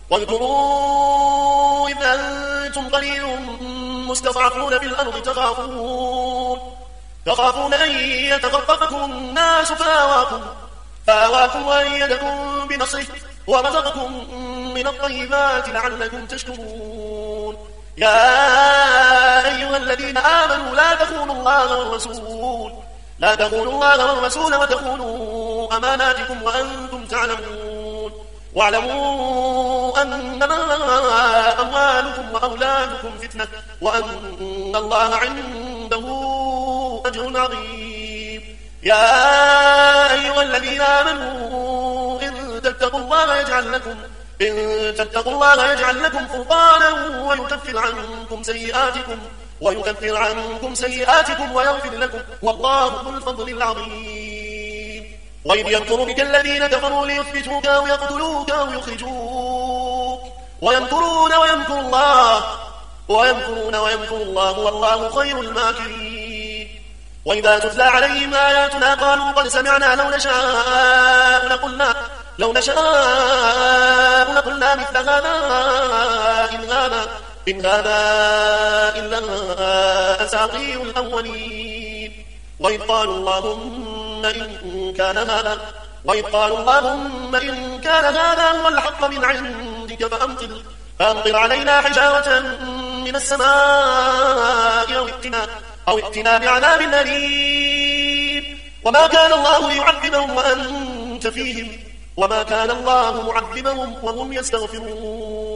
واذكروا إذ أنتم قليل مستضعفون في الأرض تخافون أن يتخطفكم الناس فآواكم وأيدكم بنصره ورزقكم من الطيبات لعلكم تشكرون. يا أيها الذين آمنوا لا تخونوا الله والرسول وتخونوا أماناتكم وأنتم تعلمون. واعلموا أنما أموالكم وأولادكم فتنة وأن الله عنده أجر عظيم. يا أيها الذين آمنوا إن تتقوا الله يجعل لكم فرقانا ويكفر عنكم سيئاتكم ويغفر لكم والله ذو الفضل العظيم. وإذ يمكر بك الذين كفروا ليثبتوك أو يقتلوك أو يخرجوك ويمكرون ويمكر الله والله خير الماكرين. وإذا تتلى عليهم آياتنا قالوا قد سمعنا لو نشاء لقلنا مثل هذا إن هذا إلا أساطير الأولين. وإذ قالوا اللهم إن كان هذا هو الحق من عندك فأمطر علينا حجارة من السماء أو ائتنا بعذاب أليم. وما كان الله ليعذبهم وأنت فيهم وما كان الله معذبهم وهم يستغفرون.